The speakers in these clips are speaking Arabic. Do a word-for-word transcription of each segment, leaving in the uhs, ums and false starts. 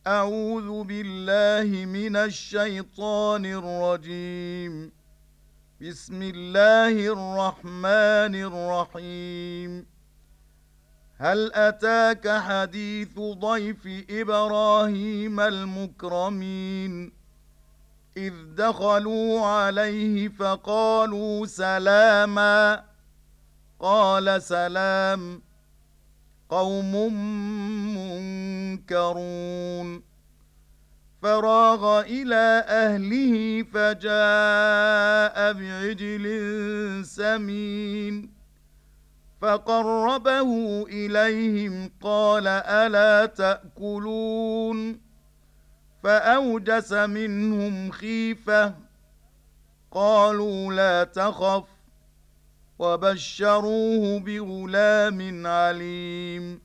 أعوذ بالله من الشيطان الرجيم. بسم الله الرحمن الرحيم. هل أتاك حديث ضيف إبراهيم المكرمين إذ دخلوا عليه فقالوا سلاما قال سلام قوم منكرون فراغ إلى أهله فجاء بعجل سمين فقربه إليهم قال ألا تأكلون فأوجس منهم خيفة قالوا لا تخف وبشروه بغلام عليم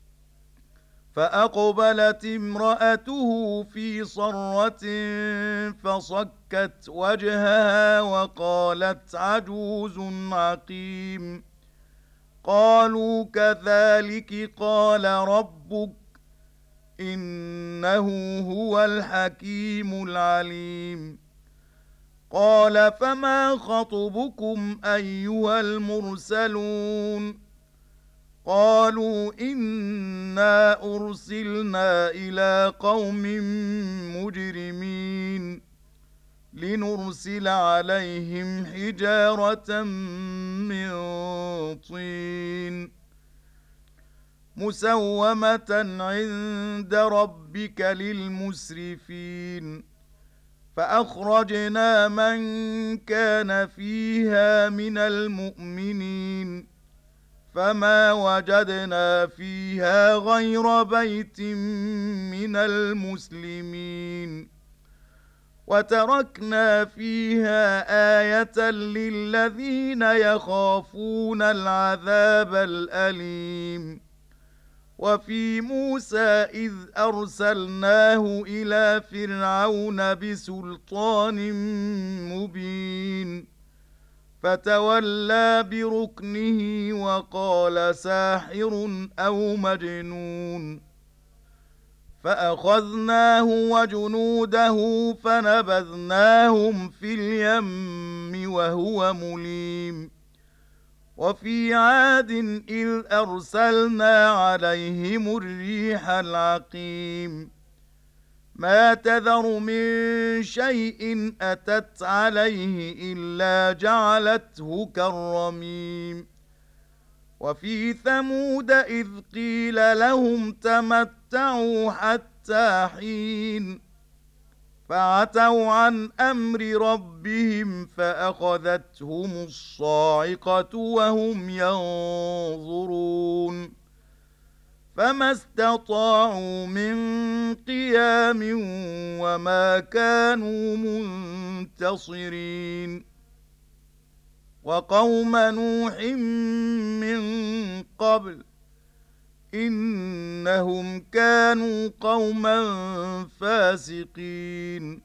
فأقبلت امرأته في صرة فصكت وجهها وقالت عجوز عقيم قالوا كذلك قال ربك إنه هو الحكيم العليم قال فما خطبكم أيها المرسلون قالوا إنا أرسلنا إلى قوم مجرمين لنرسل عليهم حجارة من طين مسومة عند ربك للمسرفين فأخرجنا من كان فيها من المؤمنين فما وجدنا فيها غير بيت من المسلمين وتركنا فيها آية للذين يخافون العذاب الأليم وفي موسى إذ أرسلناه إلى فرعون بسلطان مبين فتولى بركنه وقال ساحر أو مجنون فأخذناه وجنوده فنبذناهم في اليم وهو مليم وفي عاد إذ أرسلنا عليهم الريح العقيم ما تذر من شيء أتت عليه إلا جعلته كالرميم وفي ثمود إذ قيل لهم تمتعوا حتى حين فعتوا عن أمر ربهم فأخذتهم الصاعقة وهم ينظرون فما استطاعوا من قيام وما كانوا منتصرين وقوم نوح من قبل إنهم كانوا قوما فاسقين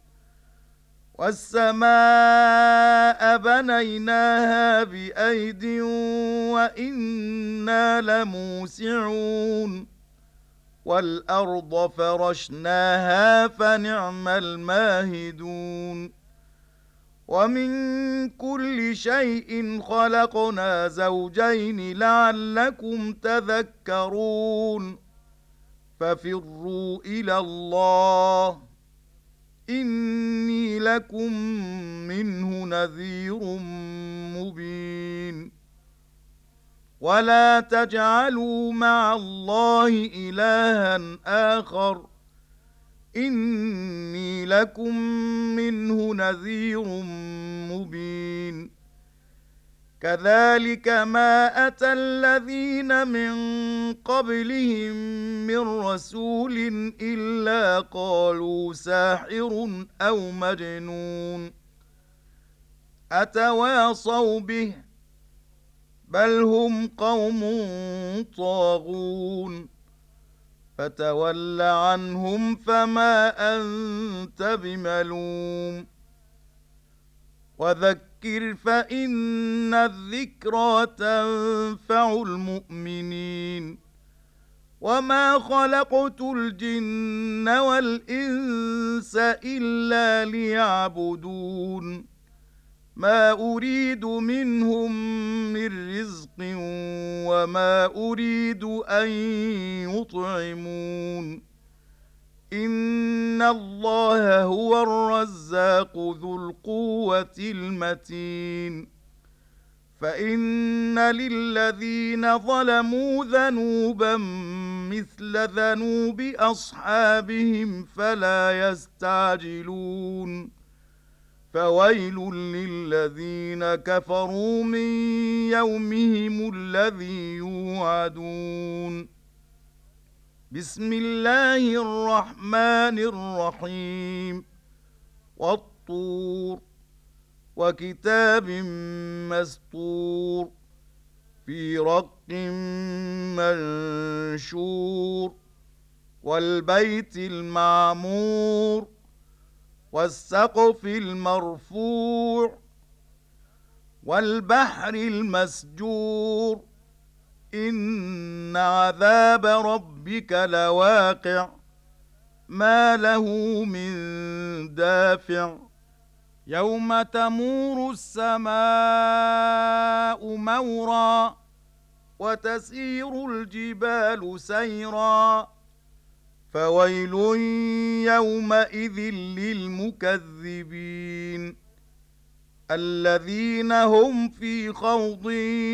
والسماء بنيناها بأيد وإنا لموسعون والأرض فرشناها فنعم الماهدون ومن كل شيء خلقنا زوجين لعلكم تذكرون ففروا إلى الله إني لكم منه نذير مبين ولا تجعلوا مع الله إلها آخر إني لكم منه نذير مبين كذلك ما أتى الذين من قبلهم من رسول إلا قالوا ساحر أو مجنون أتواصوا به بل هم قوم طاغون فتول عنهم فما أنت بملوم وذكر فإن الذكرى تنفع المؤمنين وما خلقت الجن والإنس إلا ليعبدون ما أريد منهم من رزق وما أريد أن يطعمون إن الله هو الرزاق ذو القوة المتين فإن للذين ظلموا ذنوبا مثل ذنوب أصحابهم فلا يستعجلون فويل للذين كفروا من يومهم الذي يوعدون بسم الله الرحمن الرحيم والطور وكتاب مسطور في رق منشور والبيت المعمور والسقف المرفوع والبحر المسجور إن عذاب ربك لواقع ما له من دافع يوم تمور السماء مورا وتسير الجبال سيرا فويل يومئذ للمكذبين الذين هم في خوض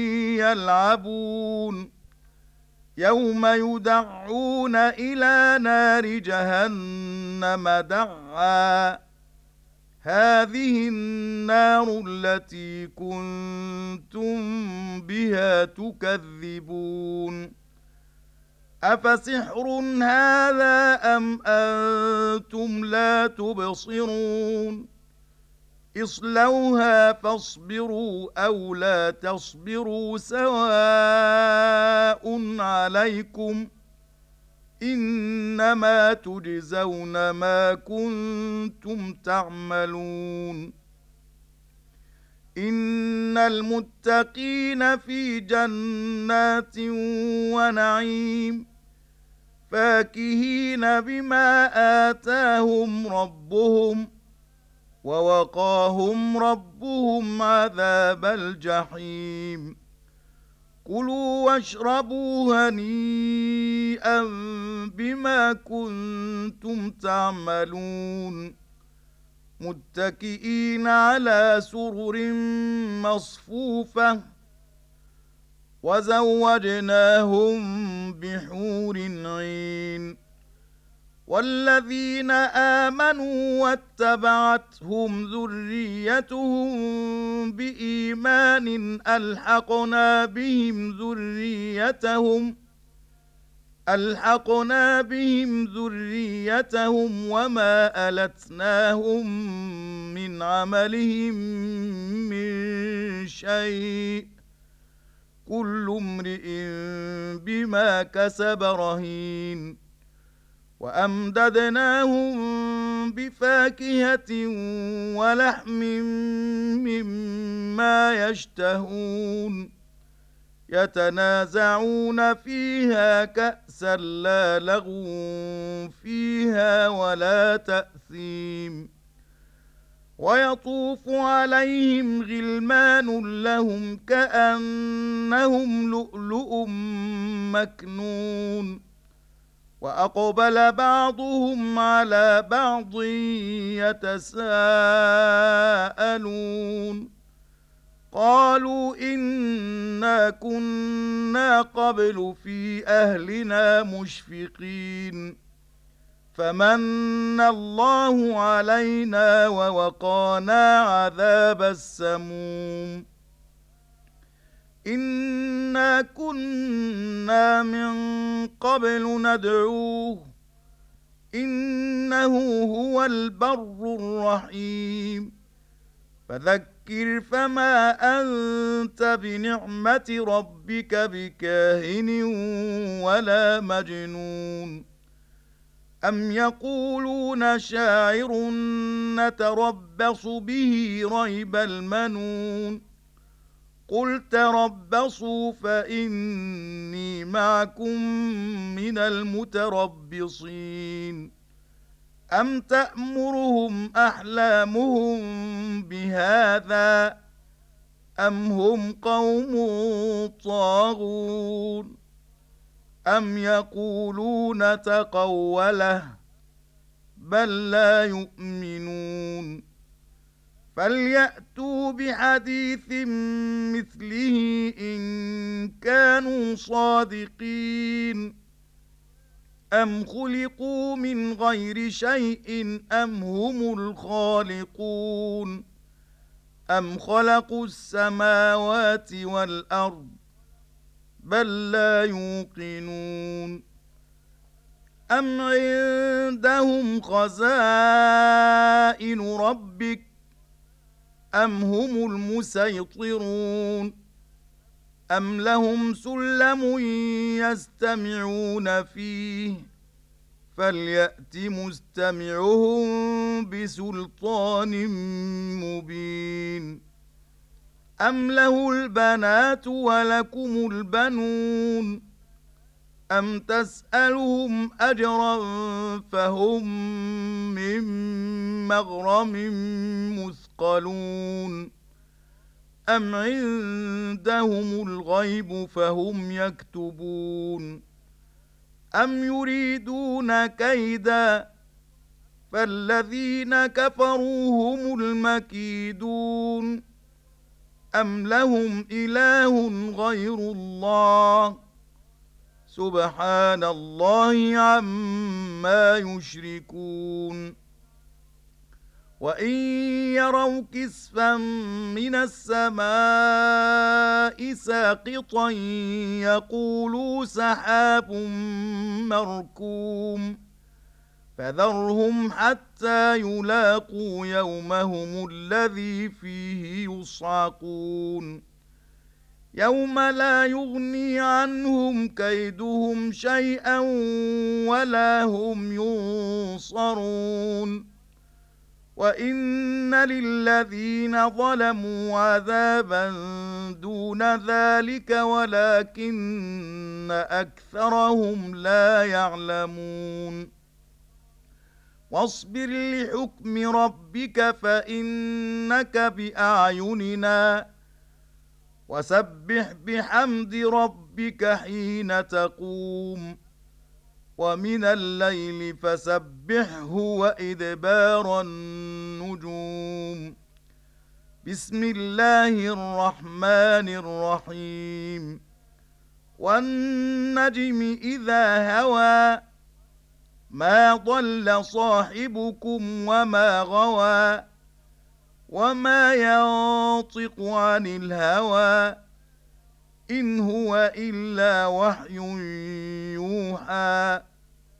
يلعبون يوم يدعون إلى نار جهنم دعا هذه النار التي كنتم بها تكذبون أفسحر هذا أم أنتم لا تبصرون اصلوها فاصبروا أو لا تصبروا سواء عليكم إنما تجزون ما كنتم تعملون إن المتقين في جنات ونعيم فاكهين بما آتاهم ربهم ووقاهم ربهم عذاب الجحيم كلوا واشربوا هنيئا بما كنتم تعملون متكئين على سرر مصفوفة وزوجناهم بحور عين والذين آمنوا واتبعتهم ذريتهم بإيمان ألحقنا بهم ذريتهم ألحقنا بهم ذريتهم وما ألتناهم من عملهم من شيء كل امرئ بما كسب رهين وأمددناهم بفاكهة ولحم مما يشتهون يتنازعون فيها كأسا لا لغو فيها ولا تأثيم ويطوف عليهم غلمان لهم كأنهم لؤلؤ مكنون وأقبل بعضهم على بعض يتساءلون قالوا إنا كنا قبل في أهلنا مشفقين فمن الله علينا ووقانا عذاب السموم إنا كنا من قبل ندعوه إنه هو البر الرحيم فذكر فما أنت بنعمة ربك بكاهن ولا مجنون أم يقولون شاعر نتربص به ريب المنون قل تربصوا فإني معكم من المتربصين أم تأمرهم أحلامهم بهذا أم هم قوم طاغون أم يقولون تقوله بل لا يؤمنون فليأتوا بحديث مثله إن كانوا صادقين أم خلقوا من غير شيء أم هم الخالقون أم خلقوا السماوات والأرض بل لا يوقنون أم عندهم خزائن ربك أم هم المسيطرون أم لهم سلم يستمعون فيه فليأت مستمعهم بسلطان مبين أم له البنات ولكم البنون أم تسألهم أجرا فهم من مغرم مثقلون أم عندهم الغيب فهم يكتبون أم يريدون كيدا فالذين كفروا هم المكيدون أم لهم إله غير الله سبحان الله عما يشركون وإن يروا كسفا من السماء ساقطا يقولوا سحاب مركوم فذرهم حتى يلاقوا يومهم الذي فيه يصعقون يوم لا يغني عنهم كيدهم شيئا ولا هم ينصرون وإن للذين ظلموا عذابا دون ذلك ولكن أكثرهم لا يعلمون واصبر لحكم ربك فإنك بأعيننا وسبح بحمد ربك حين تقوم ومن الليل فسبحه وإدبار النجوم بسم الله الرحمن الرحيم والنجم إذا هوى ما ضل صاحبكم وما غوى وما ينطق عن الهوى إن هو إلا وحي يوحى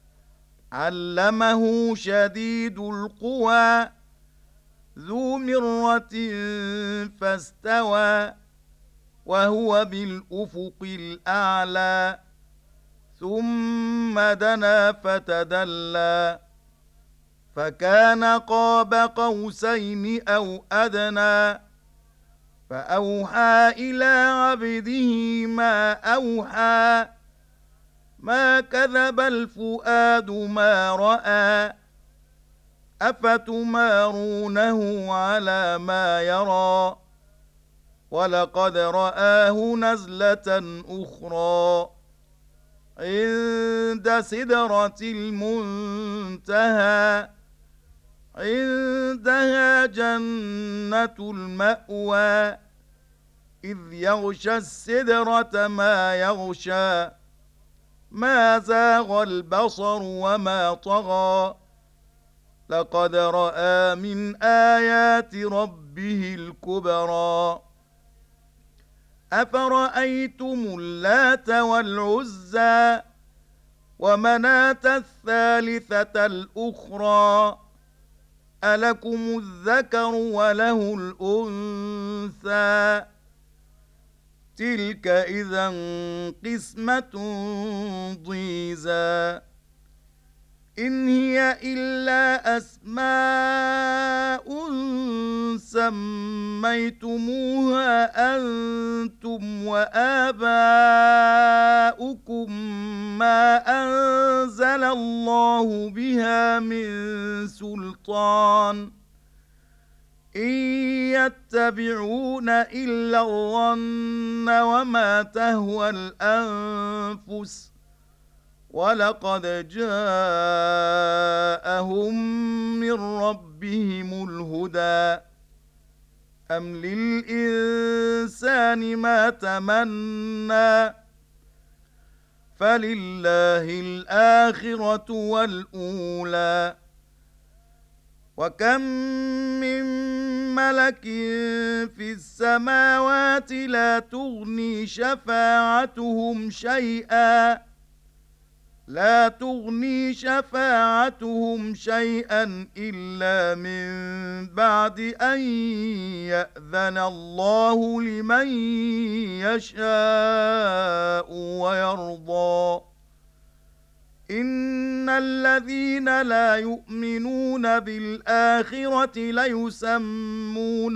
علمه شديد القوى ذو مرة فاستوى وهو بالأفق الأعلى ثم دنا فتدلى فكان قاب قوسين أو أدنى فأوحى إلى عبده ما أوحى ما كذب الفؤاد ما رأى أفتمارونه على ما يرى ولقد رآه نزلة أخرى عند سدرة المنتهى عندها جنة المأوى إذ يغشى السدرة ما يغشى ما زاغ البصر وما طغى لقد رأى من آيات ربه الكبرى أفرأيتم اللات والعزى ومناة الثالثة الأخرى ألكم الذكر وله الأنثى تلك إذا قسمة ضيزى إن هي إلا أسماء سميتموها أنتم وآباؤكم ما أنزل الله بها من سلطان إن يتبعون إلا الظن وما تهوى الأنفس ولقد جاءهم من ربهم الهدى أم للإنسان ما تمنى فلله الآخرة والأولى وكم من ملك في السماوات لا تغني شفاعتهم شيئا لا تغني شفاعتهم شيئا إلا من بعد أن يأذن الله لمن يشاء ويرضى إن الذين لا يؤمنون بالآخرة ليسمون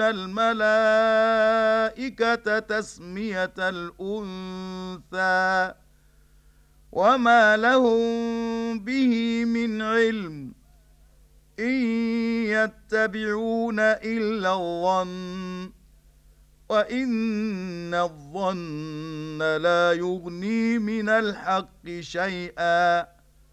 الملائكة تسمية الأنثى وما لهم به من علم إن يتبعون إلا الظن وإن الظن لا يغني من الحق شيئا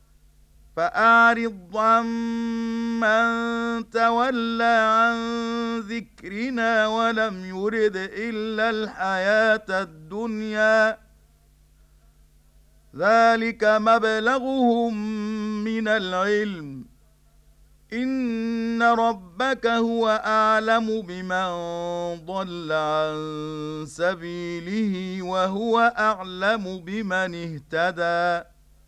فأعرض عمن تولى عن ذكرنا ولم يرد إلا الحياة الدنيا ذلك مبلغهم من العلم إن ربك هو أعلم بمن ضل عن سبيله وهو أعلم بمن اهتدى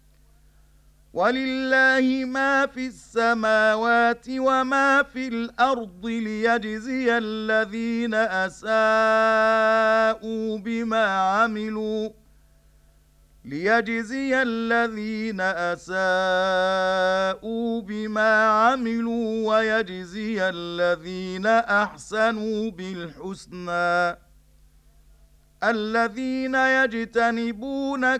ولله ما في السماوات وما في الأرض ليجزي الذين أساءوا بما عملوا ليجزي الذين أساءوا بما عملوا ويجزي الذين أحسنوا بالحسنى الذين يجتنبون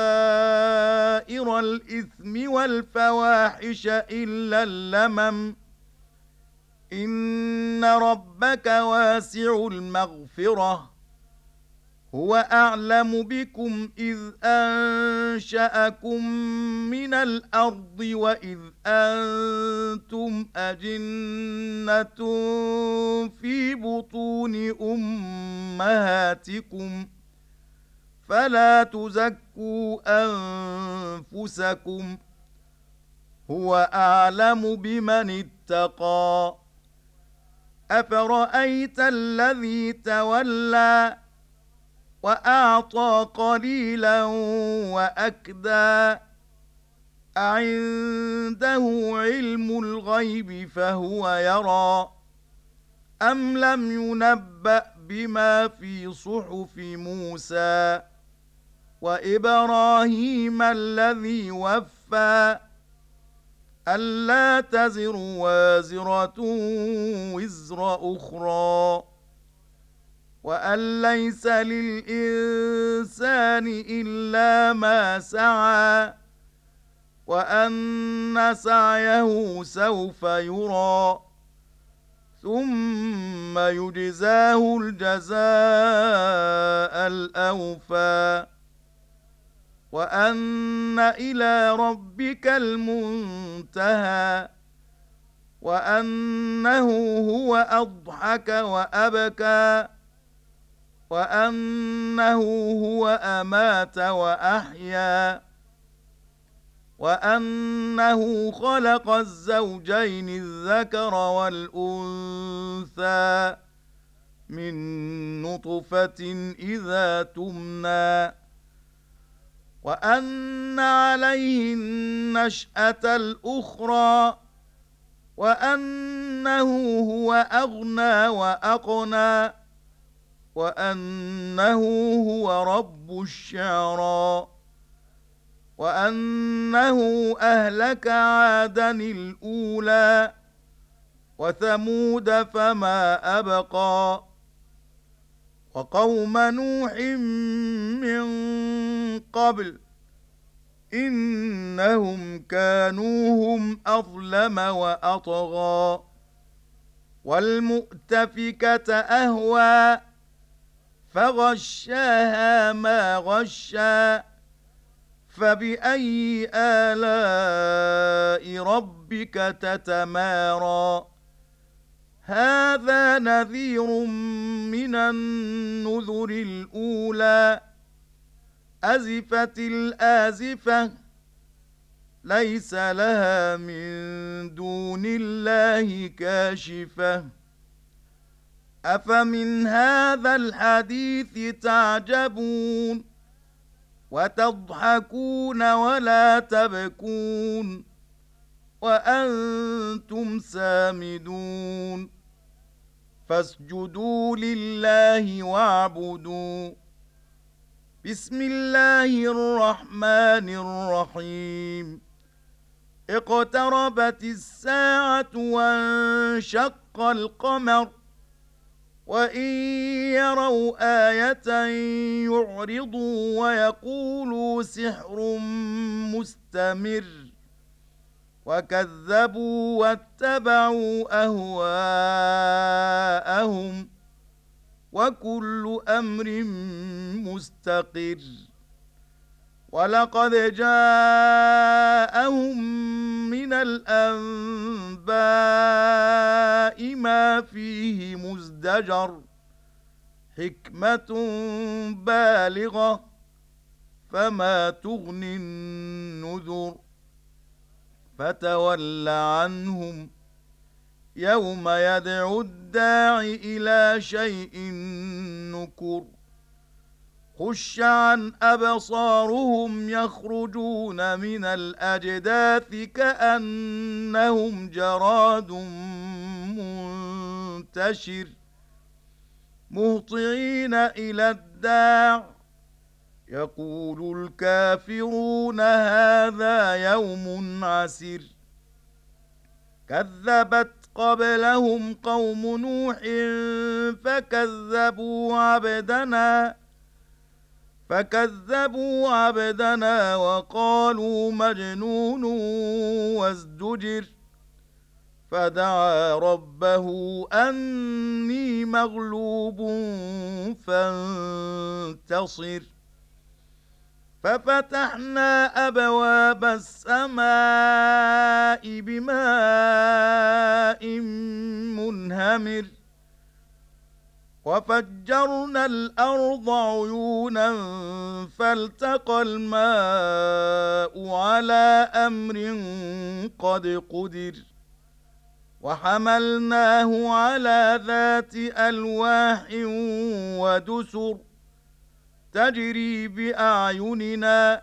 كبائر الإثم والفواحش إلا اللمم إن ربك واسع المغفرة هو أعلم بكم إذ أنشأكم من الأرض وإذ أنتم أجنة في بطون أمهاتكم فلا تزكوا أنفسكم هو أعلم بمن اتقى أفرأيت الذي تولى وأعطى قليلا وأكدى أعنده علم الغيب فهو يرى أم لم ينبأ بما في صحف موسى وإبراهيم الذي وفى ألا تزر وازرة وزر أخرى وأن ليس للإنسان إلا ما سعى وأن سعيه سوف يرى ثم يجزاه الجزاء الأوفى وأن إلى ربك المنتهى وأنه هو أضحك وأبكى وأنه هو أمات وأحيا وأنه خلق الزوجين الذكر والأنثى من نطفة إذا تمنى وأن عليه النشأة الأخرى وأنه هو أغنى وأقنى وأنه هو رب الشعرى وأنه أهلك عادا الأولى وثمود فما أبقى وقوم نوح من قبل إنهم كانوا هم أظلم وأطغى والمؤتفكة أهوى فغشاها ما غشى فبأي آلاء ربك تتمارى هذا نذير من النذر الأولى أزفت الآزفة ليس لها من دون الله كاشفة أفمن هذا الحديث تعجبون وتضحكون ولا تبكون وأنتم سامدون فاسجدوا لله واعبدوا بسم الله الرحمن الرحيم اقتربت الساعة وانشق القمر وإن يروا آية يعرضوا ويقولوا سحر مستمر وكذبوا واتبعوا أهواءهم وكل أمر مستقر ولقد جاءهم من الأنباء ما فيه مزدجر حكمة بالغة فما تغني النذر فتول عنهم يوم يدعو الداع إلى شيء نكر خش عن أبصارهم يخرجون من الأجداث كأنهم جراد منتشر مهطعين إلى الداع يقول الكافرون هذا يوم عسر كذبت قبلهم قوم نوح فكذبوا عبدنا فكذبوا عبدنا وقالوا مجنون وازدجر فدعا ربه أني مغلوب فانتصر ففتحنا أبواب السماء بماء منهمر وفجرنا الأرض عيونا فالتقى الماء على أمر قد قدر وحملناه على ذات ألواح ودسر تجري بأعيننا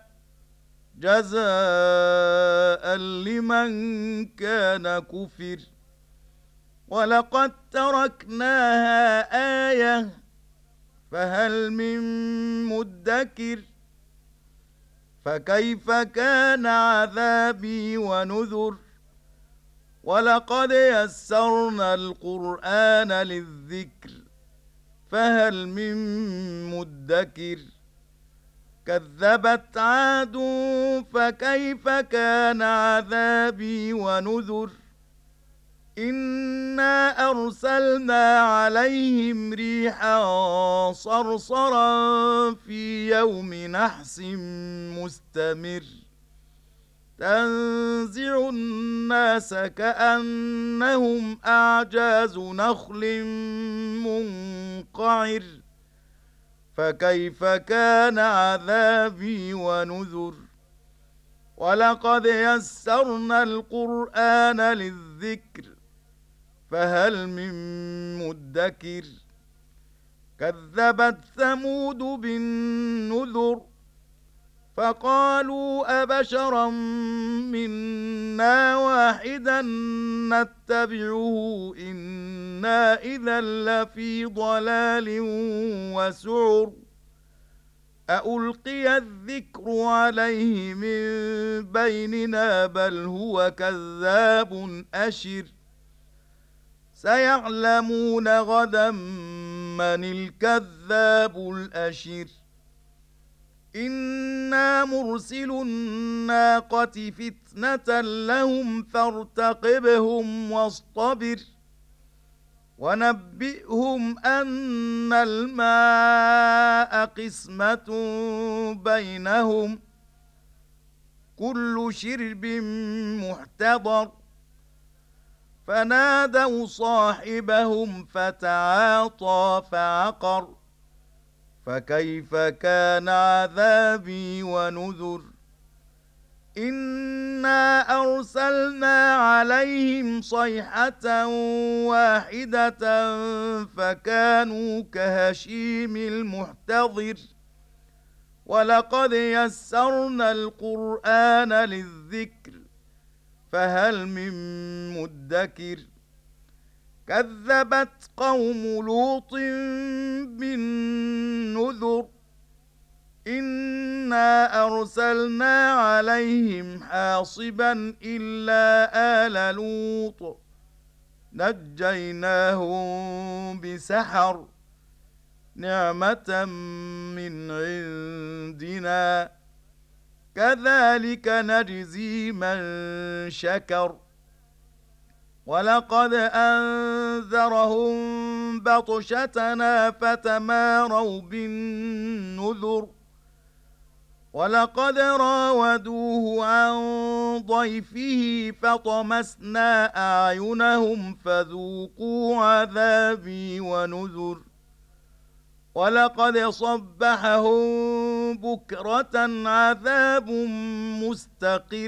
جزاء لمن كان كفر ولقد تركناها آية فهل من مدكر فكيف كان عذابي ونذر ولقد يسرنا القرآن للذكر فهل من مدكر كذبت عاد فكيف كان عذابي ونذر إنا أرسلنا عليهم ريحا صرصرا في يوم نحس مستمر تنزع الناس كأنهم أعجاز نخل منقعر فكيف كان عذابي ونذر ولقد يسرنا القرآن للذكر فهل من مدكر كذبت ثمود بالنذر فقالوا أبشرا منا واحدا نتبعه إنا إذا لفي ضلال وسعر أألقي الذكر عليه من بيننا بل هو كذاب أشر سيعلمون غدا من الكذاب الأشر إنا مرسل الناقة فتنة لهم فارتقبهم واصطبر ونبئهم أن الماء قسمة بينهم كل شرب محتضر فنادوا صاحبهم فتعاطى فعقر فكيف كان عذابي ونذر إنا أرسلنا عليهم صيحة واحدة فكانوا كهشيم المحتضر ولقد يسرنا القرآن للذكر فهل من مدكر كذبت قوم لوط بالنذر إنا أرسلنا عليهم حاصبا إلا آل لوط نجيناهم بسحر نعمة من عندنا كذلك نجزي من شكر ولقد أنذرهم بطشتنا فتماروا بالنذر ولقد راودوه عن ضيفه فطمسنا أعينهم فذوقوا عذابي ونذر ولقد صبحهم بكرة عذاب مستقر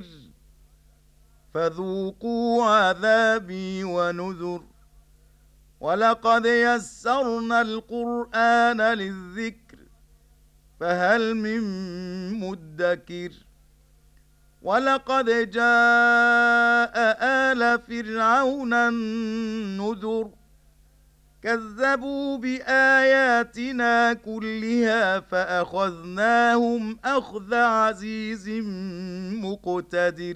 فذوقوا عذابي ونذر ولقد يسرنا القرآن للذكر فهل من مدكر ولقد جاء آل فرعون النذر كذبوا بآياتنا كلها فأخذناهم أخذ عزيز مقتدر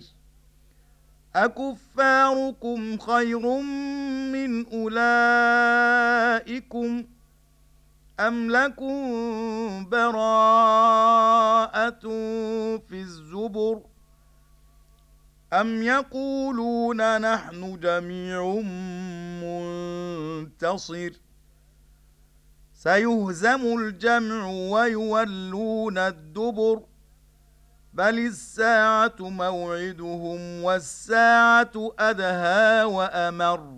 أكفاركم خير من أولئكم أم لكم براءة في الزبر أم يقولون نحن جميع منتصر سيهزم الجمع ويولون الدبر بل الساعة موعدهم والساعة أدهى وأمر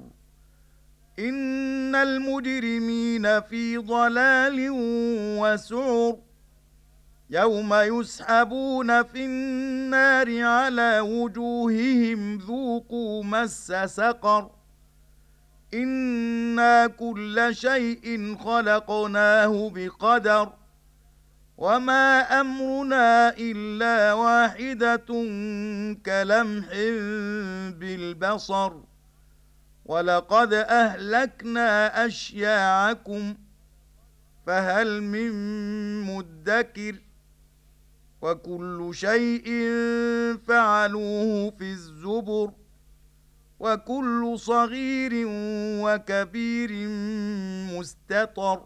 إن المجرمين في ضلال وسعر يوم يسحبون في النار على وجوههم ذوقوا مس سقر إنا كل شيء خلقناه بقدر وما أمرنا إلا واحدة كلمح بالبصر ولقد أهلكنا أشياعكم فهل من مدكر وكل شيء فعلوه في الزبر وكل صغير وكبير مستطر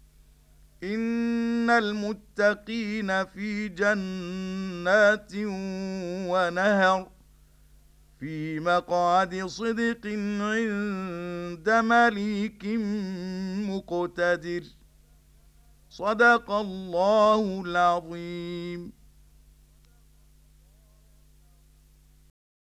إن المتقين في جنات ونهر في مقعد صدق عند مليك مقتدر صدق الله العظيم.